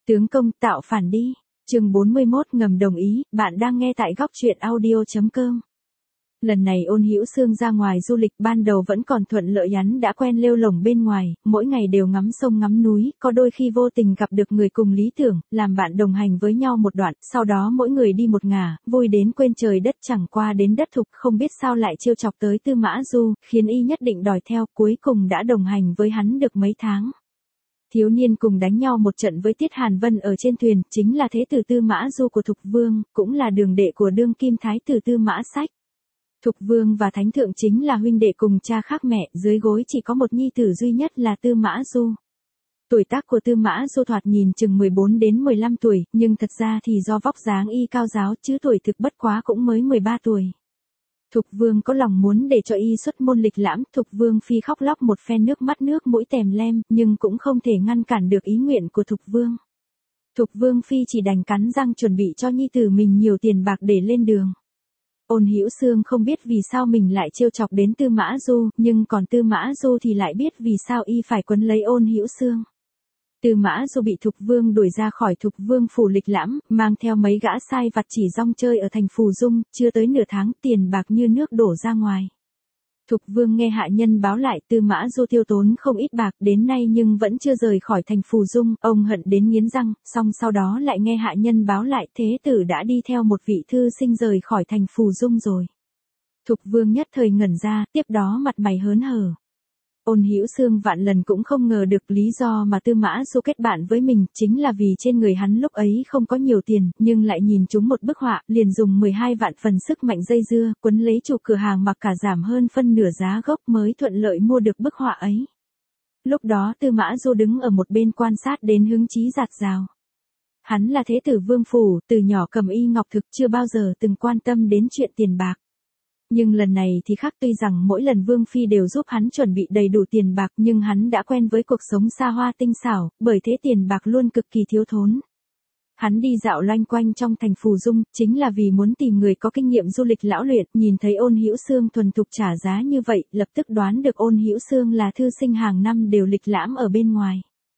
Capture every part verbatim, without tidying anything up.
Tướng công tạo phản đi. Chương bốn mươi mốt ngầm đồng ý, bạn đang nghe tại góc truyện audio chấm com. Lần này Ôn Hữu Xương ra ngoài du lịch, ban đầu vẫn còn thuận lợi, hắn đã quen lêu lổng bên ngoài, mỗi ngày đều ngắm sông ngắm núi, có đôi khi vô tình gặp được người cùng lý tưởng, làm bạn đồng hành với nhau một đoạn, sau đó mỗi người đi một ngả, vui đến quên trời đất, chẳng qua đến đất Thục, không biết sao lại trêu chọc tới Tư Mã Du, khiến y nhất định đòi theo, cuối cùng đã đồng hành với hắn được mấy tháng. Thiếu niên cùng đánh nhau một trận với Tiết Hàn Vân ở trên thuyền, chính là thế tử Tư Mã Du của Thục Vương, cũng là đường đệ của đương kim thái tử Tư Mã Sách. Thục Vương và Thánh Thượng chính là huynh đệ cùng cha khác mẹ, dưới gối chỉ có một nhi tử duy nhất là Tư Mã Du. Tuổi tác của Tư Mã Du thoạt nhìn chừng mười bốn đến mười lăm tuổi, nhưng thật ra thì do vóc dáng y cao giáo chứ tuổi thực bất quá cũng mới mười ba tuổi. Thục Vương có lòng muốn để cho y xuất môn lịch lãm, Thục Vương phi khóc lóc một phen, nước mắt nước mũi tèm lem, nhưng cũng không thể ngăn cản được ý nguyện của Thục Vương. Thục Vương phi chỉ đành cắn răng chuẩn bị cho nhi tử mình nhiều tiền bạc để lên đường. Ôn Hữu Xương không biết vì sao mình lại trêu chọc đến Tư Mã Du, nhưng còn Tư Mã Du thì lại biết vì sao y phải quấn lấy Ôn Hữu Xương. Tư Mã Du bị Thục Vương đuổi ra khỏi Thục Vương phủ lịch lãm, mang theo mấy gã sai vặt chỉ rong chơi ở thành Phù Dung, chưa tới nửa tháng tiền bạc như nước đổ ra ngoài. Thục Vương nghe hạ nhân báo lại Tư Mã Du tiêu tốn không ít bạc đến nay nhưng vẫn chưa rời khỏi thành Phù Dung, ông hận đến nghiến răng, song sau đó lại nghe hạ nhân báo lại thế tử đã đi theo một vị thư sinh rời khỏi thành Phù Dung rồi. Thục Vương nhất thời ngẩn ra, tiếp đó mặt mày hớn hở. Ôn Hữu Xương vạn lần cũng không ngờ được lý do mà Tư Mã Du kết bạn với mình chính là vì trên người hắn lúc ấy không có nhiều tiền, nhưng lại nhìn trúng một bức họa, liền dùng mười hai vạn phần sức mạnh dây dưa, quấn lấy chủ cửa hàng mặc cả giảm hơn phân nửa giá gốc mới thuận lợi mua được bức họa ấy. Lúc đó Tư Mã Du đứng ở một bên quan sát đến hứng chí rạt rào. Hắn là thế tử Vương phủ, từ nhỏ cầm y ngọc thực, chưa bao giờ từng quan tâm đến chuyện tiền bạc. Nhưng lần này thì khác, tuy rằng mỗi lần Vương phi đều giúp hắn chuẩn bị đầy đủ tiền bạc nhưng hắn đã quen với cuộc sống xa hoa tinh xảo, bởi thế tiền bạc luôn cực kỳ thiếu thốn. Hắn đi dạo loanh quanh trong thành Phù Dung, chính là vì muốn tìm người có kinh nghiệm du lịch lão luyện, nhìn thấy Ôn Hữu Xương thuần thục trả giá như vậy, lập tức đoán được Ôn Hữu Xương là thư sinh hàng năm đều lịch lãm ở bên ngoài.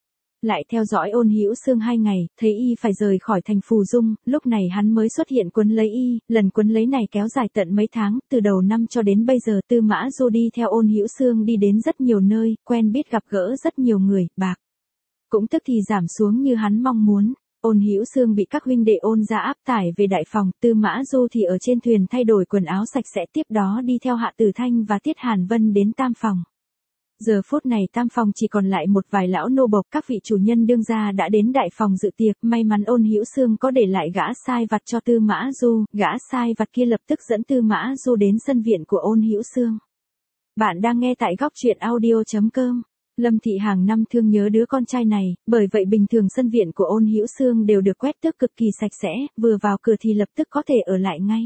Lại theo dõi Ôn Hữu Xương hai ngày, thấy y phải rời khỏi thành Phù Dung, lúc này hắn mới xuất hiện quấn lấy y, lần quấn lấy này kéo dài tận mấy tháng, từ đầu năm cho đến bây giờ Tư Mã Du đi theo Ôn Hữu Xương đi đến rất nhiều nơi, quen biết gặp gỡ rất nhiều người, bạc cũng tức thì giảm xuống như hắn mong muốn. Ôn Hữu Xương bị các huynh đệ Ôn gia áp tải về đại phòng, Tư Mã Du thì ở trên thuyền thay đổi quần áo sạch sẽ, tiếp đó đi theo Hạ Tử Thanh và Tiết Hàn Vân đến tam phòng. Giờ phút này tam phòng chỉ còn lại một vài lão nô bộc, các vị chủ nhân đương gia đã đến đại phòng dự tiệc, may mắn Ôn Hữu Xương có để lại gã sai vặt cho Tư Mã Du, gã sai vặt kia lập tức dẫn Tư Mã Du đến sân viện của Ôn Hữu Xương. Bạn đang nghe tại góc truyện audio chấm com. Lâm Thị hàng năm thương nhớ đứa con trai này, bởi vậy bình thường sân viện của Ôn Hữu Xương đều được quét tước cực kỳ sạch sẽ, vừa vào cửa thì lập tức có thể ở lại ngay.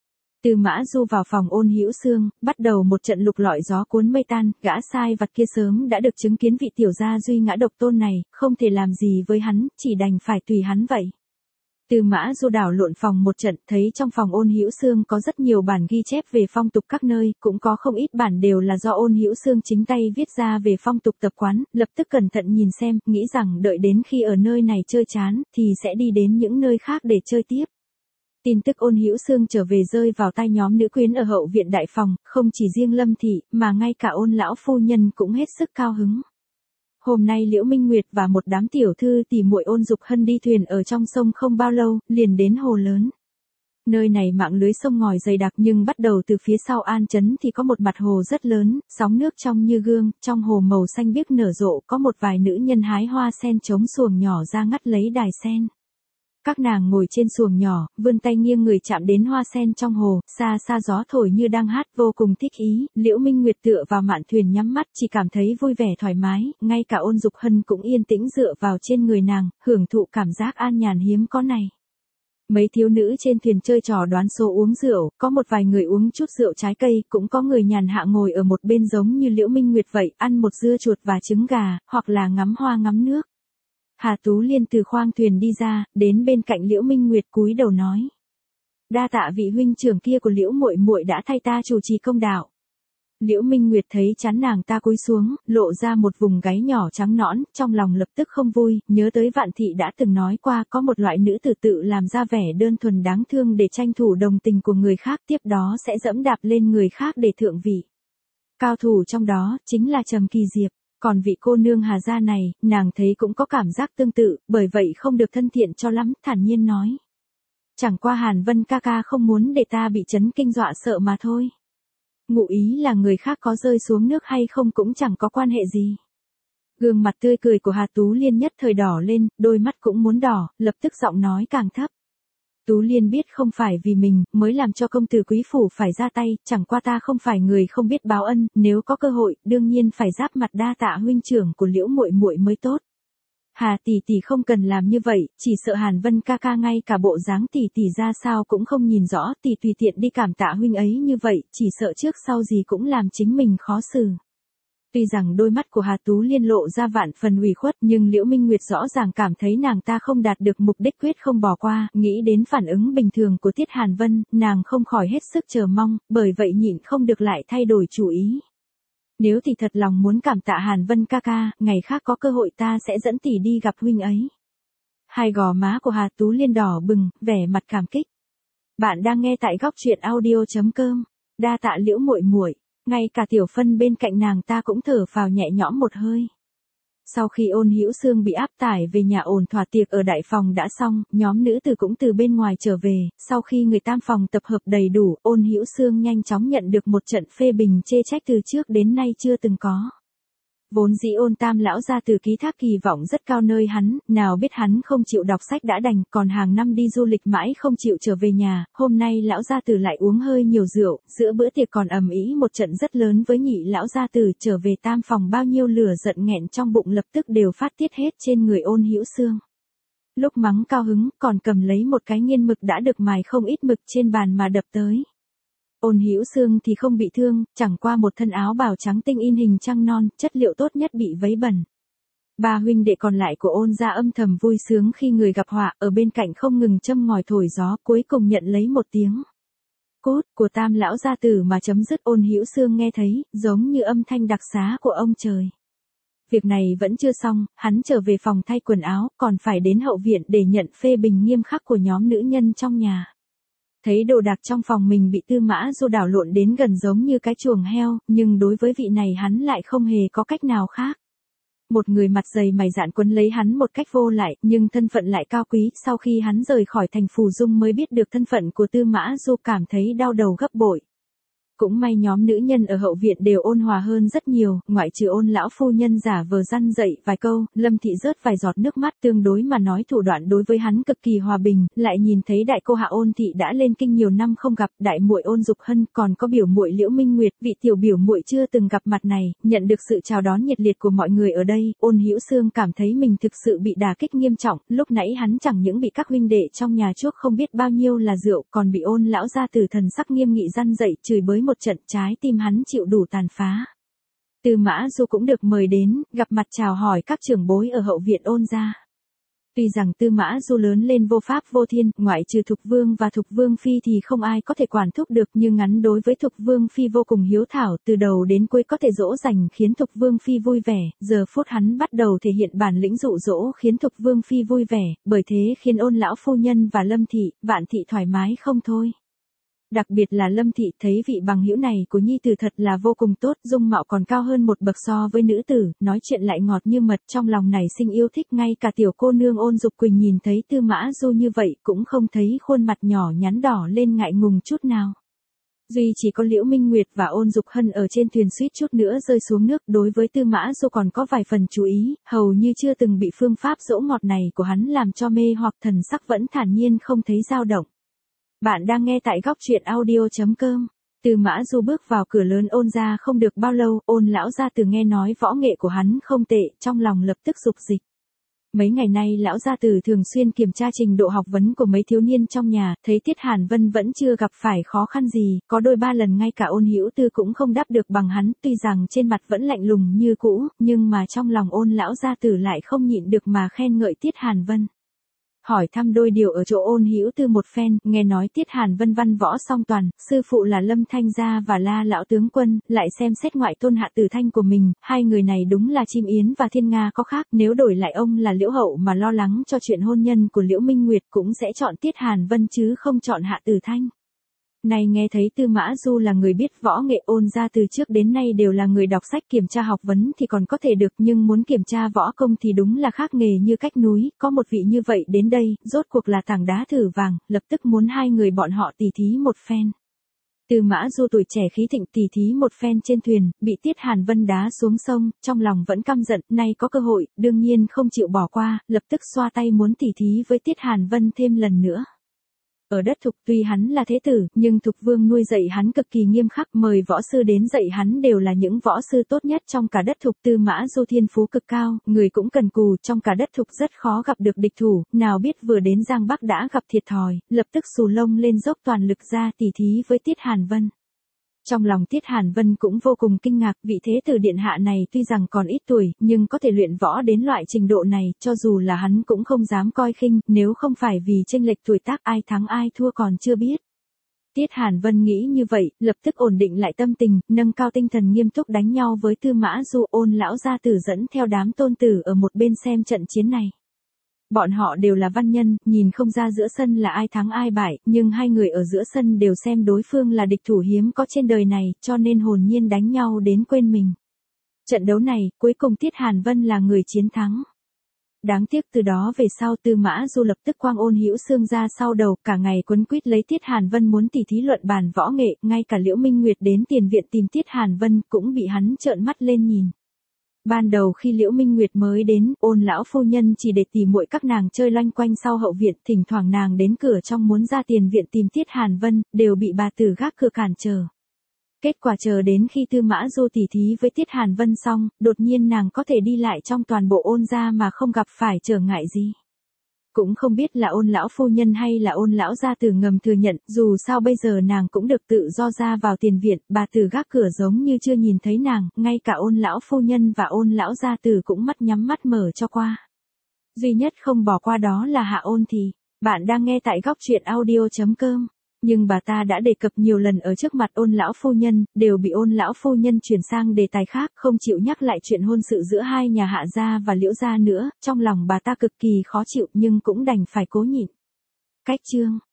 Tư Mã Du vào phòng Ôn Hữu Xương, bắt đầu một trận lục lọi gió cuốn mây tan, gã sai vặt kia sớm đã được chứng kiến vị tiểu gia duy ngã độc tôn này, không thể làm gì với hắn, chỉ đành phải tùy hắn vậy. Tư Mã Du đảo lộn phòng một trận, thấy trong phòng Ôn Hữu Xương có rất nhiều bản ghi chép về phong tục các nơi, cũng có không ít bản đều là do Ôn Hữu Xương chính tay viết ra về phong tục tập quán, lập tức cẩn thận nhìn xem, nghĩ rằng đợi đến khi ở nơi này chơi chán, thì sẽ đi đến những nơi khác để chơi tiếp. Tin tức Ôn Hữu Xương trở về rơi vào tai nhóm nữ quyến ở hậu viện đại phòng, không chỉ riêng Lâm Thị, mà ngay cả Ôn lão phu nhân cũng hết sức cao hứng. Hôm nay Liễu Minh Nguyệt và một đám tiểu thư tỉ muội Ôn Dục Hân đi thuyền ở trong sông không bao lâu, liền đến hồ lớn. Nơi này mạng lưới sông ngòi dày đặc nhưng bắt đầu từ phía sau An Trấn thì có một mặt hồ rất lớn, sóng nước trong như gương, trong hồ màu xanh biếc nở rộ, có một vài nữ nhân hái hoa sen chống xuồng nhỏ ra ngắt lấy đài sen. Các nàng ngồi trên xuồng nhỏ, vươn tay nghiêng người chạm đến hoa sen trong hồ, xa xa gió thổi như đang hát, vô cùng thích ý. Liễu Minh Nguyệt tựa vào mạn thuyền nhắm mắt, chỉ cảm thấy vui vẻ thoải mái, ngay cả Ôn Dục Hân cũng yên tĩnh dựa vào trên người nàng, hưởng thụ cảm giác an nhàn hiếm có này. Mấy thiếu nữ trên thuyền chơi trò đoán số uống rượu, có một vài người uống chút rượu trái cây, cũng có người nhàn hạ ngồi ở một bên giống như Liễu Minh Nguyệt vậy, ăn một dưa chuột và trứng gà, hoặc là ngắm hoa ngắm nước. Hà Tú Liên từ khoang thuyền đi ra, đến bên cạnh Liễu Minh Nguyệt cúi đầu nói: "Đa tạ vị huynh trưởng kia của Liễu muội muội đã thay ta chủ trì công đạo." Liễu Minh Nguyệt thấy trán nàng ta cúi xuống, lộ ra một vùng gáy nhỏ trắng nõn, trong lòng lập tức không vui, nhớ tới Vạn Thị đã từng nói qua có một loại nữ tử tự làm ra vẻ đơn thuần đáng thương để tranh thủ đồng tình của người khác, tiếp đó sẽ dẫm đạp lên người khác để thượng vị. Cao thủ trong đó, chính là Trầm Kỳ Diệp. Còn vị cô nương Hà gia này, nàng thấy cũng có cảm giác tương tự, bởi vậy không được thân thiện cho lắm, thản nhiên nói. Chẳng qua Hàn Vân ca ca không muốn để ta bị chấn kinh dọa sợ mà thôi. Ngụ ý là người khác có rơi xuống nước hay không cũng chẳng có quan hệ gì. Gương mặt tươi cười của Hà Tú Liên nhất thời đỏ lên, đôi mắt cũng muốn đỏ, lập tức giọng nói càng thấp. Tú Liên biết không phải vì mình mới làm cho công tử quý phủ phải ra tay, chẳng qua ta không phải người không biết báo ân, nếu có cơ hội, đương nhiên phải giáp mặt đa tạ huynh trưởng của Liễu muội muội mới tốt. Hà tỷ tỷ không cần làm như vậy, chỉ sợ Hàn Vân ca ca ngay cả bộ dáng tỷ tỷ ra sao cũng không nhìn rõ, tỷ tùy tiện đi cảm tạ huynh ấy như vậy, chỉ sợ trước sau gì cũng làm chính mình khó xử. Tuy rằng đôi mắt của Hà Tú Liên lộ ra vạn phần ủy khuất, nhưng Liễu Minh Nguyệt rõ ràng cảm thấy nàng ta không đạt được mục đích, quyết không bỏ qua, nghĩ đến phản ứng bình thường của Tiết Hàn Vân, nàng không khỏi hết sức chờ mong, bởi vậy nhịn không được lại thay đổi chủ ý. Nếu tỷ thật lòng muốn cảm tạ Hàn Vân ca ca, ngày khác có cơ hội ta sẽ dẫn tỷ đi gặp huynh ấy. Hai gò má của Hà Tú Liên đỏ bừng, vẻ mặt cảm kích. Bạn đang nghe tại góc truyện audio chấm com. Đa tạ Liễu muội muội. Ngay cả Tiểu Phân bên cạnh nàng ta cũng thở phào nhẹ nhõm một hơi. Sau khi Ôn Hữu Xương bị áp tải về nhà ổn thỏa tiệc ở đại phòng đã xong, nhóm nữ tử cũng từ bên ngoài trở về, sau khi người tam phòng tập hợp đầy đủ, Ôn Hữu Xương nhanh chóng nhận được một trận phê bình chê trách từ trước đến nay chưa từng có. Vốn dĩ Ôn Tam lão gia tử ký thác kỳ vọng rất cao nơi hắn, nào biết hắn không chịu đọc sách đã đành, còn hàng năm đi du lịch mãi không chịu trở về nhà, hôm nay lão gia tử lại uống hơi nhiều rượu, giữa bữa tiệc còn ầm ĩ một trận rất lớn với nhị lão gia tử, trở về tam phòng bao nhiêu lửa giận nghẹn trong bụng lập tức đều phát tiết hết trên người Ôn Hữu Xương. Lúc mắng cao hứng, còn cầm lấy một cái nghiên mực đã được mài không ít mực trên bàn mà đập tới. Ôn Hữu Xương thì không bị thương, chẳng qua một thân áo bào trắng tinh in hình trăng non, chất liệu tốt nhất bị vấy bẩn. Ba huynh đệ còn lại của Ôn gia âm thầm vui sướng khi người gặp họa, ở bên cạnh không ngừng châm ngòi thổi gió, cuối cùng nhận lấy một tiếng cốt của Tam lão gia tử mà chấm dứt. Ôn Hữu Xương nghe thấy, giống như âm thanh đặc xá của ông trời. Việc này vẫn chưa xong, hắn trở về phòng thay quần áo, còn phải đến hậu viện để nhận phê bình nghiêm khắc của nhóm nữ nhân trong nhà. Thấy đồ đạc trong phòng mình bị Tư Mã Du đảo lộn đến gần giống như cái chuồng heo, nhưng đối với vị này hắn lại không hề có cách nào khác. Một người mặt dày mày dạn quấn lấy hắn một cách vô lại, nhưng thân phận lại cao quý, sau khi hắn rời khỏi thành Phù Dung mới biết được thân phận của Tư Mã Du, cảm thấy đau đầu gấp bội. Cũng may nhóm nữ nhân ở hậu viện đều ôn hòa hơn rất nhiều, ngoại trừ Ôn lão phu nhân giả vờ răn dậy vài câu, Lâm thị rớt vài giọt nước mắt, tương đối mà nói thủ đoạn đối với hắn cực kỳ hòa bình, lại nhìn thấy đại cô hạ Ôn thị đã lên kinh nhiều năm không gặp, đại muội Ôn Dục Hân, còn có biểu muội Liễu Minh Nguyệt, vị tiểu biểu muội chưa từng gặp mặt này, nhận được sự chào đón nhiệt liệt của mọi người ở đây, Ôn Hữu Xương cảm thấy mình thực sự bị đả kích nghiêm trọng, lúc nãy hắn chẳng những bị các huynh đệ trong nhà chuốc không biết bao nhiêu là rượu, còn bị Ôn lão gia tử thần sắc nghiêm nghị răn dậy, chửi bới một trận, trái tim hắn chịu đủ tàn phá. Tư Mã Du cũng được mời đến, gặp mặt chào hỏi các trưởng bối ở hậu viện Ôn gia. Tuy rằng Tư Mã Du lớn lên vô pháp vô thiên, ngoại trừ Thục Vương và Thục Vương Phi thì không ai có thể quản thúc được, nhưng hắn đối với Thục Vương Phi vô cùng hiếu thảo, từ đầu đến cuối có thể dỗ dành khiến Thục Vương Phi vui vẻ, giờ phút hắn bắt đầu thể hiện bản lĩnh dụ dỗ khiến Thục Vương Phi vui vẻ, bởi thế khiến Ôn lão phu nhân và Lâm thị, Vạn thị thoải mái không thôi. Đặc biệt là Lâm thị thấy vị bằng hữu này của nhi tử thật là vô cùng tốt, dung mạo còn cao hơn một bậc so với nữ tử, nói chuyện lại ngọt như mật, trong lòng này sinh yêu thích, ngay cả tiểu cô nương Ôn Dục Quỳnh nhìn thấy Tư Mã Du như vậy cũng không thấy khuôn mặt nhỏ nhắn đỏ lên ngại ngùng chút nào. Duy chỉ có Liễu Minh Nguyệt và Ôn Dục Hân ở trên thuyền suýt chút nữa rơi xuống nước, đối với Tư Mã Du còn có vài phần chú ý, hầu như chưa từng bị phương pháp dỗ ngọt này của hắn làm cho mê hoặc, thần sắc vẫn thản nhiên không thấy dao động. Bạn đang nghe tại góc truyện audio chấm com. Tư Mã Du bước vào cửa lớn Ôn gia không được bao lâu, Ôn lão gia tử nghe nói võ nghệ của hắn không tệ, trong lòng lập tức dục dịch. Mấy ngày nay lão gia tử thường xuyên kiểm tra trình độ học vấn của mấy thiếu niên trong nhà, thấy Tiết Hàn Vân vẫn chưa gặp phải khó khăn gì, có đôi ba lần ngay cả Ôn Hữu Tư cũng không đáp được bằng hắn, tuy rằng trên mặt vẫn lạnh lùng như cũ, nhưng mà trong lòng Ôn lão gia tử lại không nhịn được mà khen ngợi Tiết Hàn Vân. hỏi thăm đôi điều ở chỗ Ôn Hữu Tư một phen, nghe nói Tiết Hàn Vân văn võ song toàn, sư phụ là Lâm Thanh Gia và La lão tướng quân, lại xem xét ngoại tôn Hạ Tử Thanh của mình, hai người này đúng là chim yến và thiên nga có khác, nếu đổi lại ông là Liễu Hậu mà lo lắng cho chuyện hôn nhân của Liễu Minh Nguyệt cũng sẽ chọn Tiết Hàn Vân chứ không chọn Hạ Tử Thanh. Này nghe thấy Tư Mã Du là người biết võ nghệ, Ôn gia từ trước đến nay đều là người đọc sách kiểm tra học vấn thì còn có thể được, nhưng muốn kiểm tra võ công thì đúng là khác nghề như cách núi, có một vị như vậy đến đây, rốt cuộc là tảng đá thử vàng, lập tức muốn hai người bọn họ tỉ thí một phen. Tư Mã Du tuổi trẻ khí thịnh tỉ thí một phen trên thuyền, bị Tiết Hàn Vân đá xuống sông, trong lòng vẫn căm giận, nay có cơ hội, đương nhiên không chịu bỏ qua, lập tức xoa tay muốn tỉ thí với Tiết Hàn Vân thêm lần nữa. Ở đất Thục tuy hắn là thế tử, nhưng Thục Vương nuôi dạy hắn cực kỳ nghiêm khắc, mời võ sư đến dạy hắn đều là những võ sư tốt nhất trong cả đất Thục. Tư Mã Du thiên phú cực cao, người cũng cần cù, trong cả đất Thục rất khó gặp được địch thủ, nào biết vừa đến Giang Bắc đã gặp thiệt thòi, lập tức xù lông lên dốc toàn lực ra tỉ thí với Tiết Hàn Vân. Trong lòng Tiết Hàn Vân cũng vô cùng kinh ngạc, vị thế tử điện hạ này tuy rằng còn ít tuổi, nhưng có thể luyện võ đến loại trình độ này, cho dù là hắn cũng không dám coi khinh, nếu không phải vì chênh lệch tuổi tác ai thắng ai thua còn chưa biết. Tiết Hàn Vân nghĩ như vậy, lập tức ổn định lại tâm tình, nâng cao tinh thần nghiêm túc đánh nhau với Tư Mã Du. Ôn lão gia tử dẫn theo đám tôn tử ở một bên xem trận chiến này. Bọn họ đều là văn nhân, nhìn không ra giữa sân là ai thắng ai bại, nhưng hai người ở giữa sân đều xem đối phương là địch thủ hiếm có trên đời này, cho nên hồn nhiên đánh nhau đến quên mình. Trận đấu này, cuối cùng Tiết Hàn Vân là người chiến thắng. Đáng tiếc từ đó về sau Tư Mã Du lập tức quang Ôn Hữu Xương ra sau đầu, cả ngày quấn quýt lấy Tiết Hàn Vân muốn tỉ thí luận bàn võ nghệ, ngay cả Liễu Minh Nguyệt đến tiền viện tìm Tiết Hàn Vân cũng bị hắn trợn mắt lên nhìn. Ban đầu khi Liễu Minh Nguyệt mới đến, Ôn lão phu nhân chỉ để tỉ muội các nàng chơi loanh quanh sau hậu viện, thỉnh thoảng nàng đến cửa trong muốn ra tiền viện tìm Tiết Hàn Vân, đều bị bà tử gác cửa cản trở. Kết quả chờ đến khi Tư Mã Du tỉ thí với Tiết Hàn Vân xong, đột nhiên nàng có thể đi lại trong toàn bộ Ôn gia mà không gặp phải trở ngại gì. Cũng không biết là Ôn lão phu nhân hay là Ôn lão gia tử ngầm thừa nhận, dù sao bây giờ nàng cũng được tự do ra vào tiền viện, bà tử gác cửa giống như chưa nhìn thấy nàng, ngay cả Ôn lão phu nhân và Ôn lão gia tử cũng mắt nhắm mắt mở cho qua. Duy nhất không bỏ qua đó là Hạ Ôn Thì. Bạn đang nghe tại góc truyện audio chấm com. Nhưng bà ta đã đề cập nhiều lần ở trước mặt Ôn lão phu nhân, đều bị Ôn lão phu nhân chuyển sang đề tài khác, không chịu nhắc lại chuyện hôn sự giữa hai nhà Hạ gia và Liễu gia nữa, trong lòng bà ta cực kỳ khó chịu nhưng cũng đành phải cố nhịn. Cách chương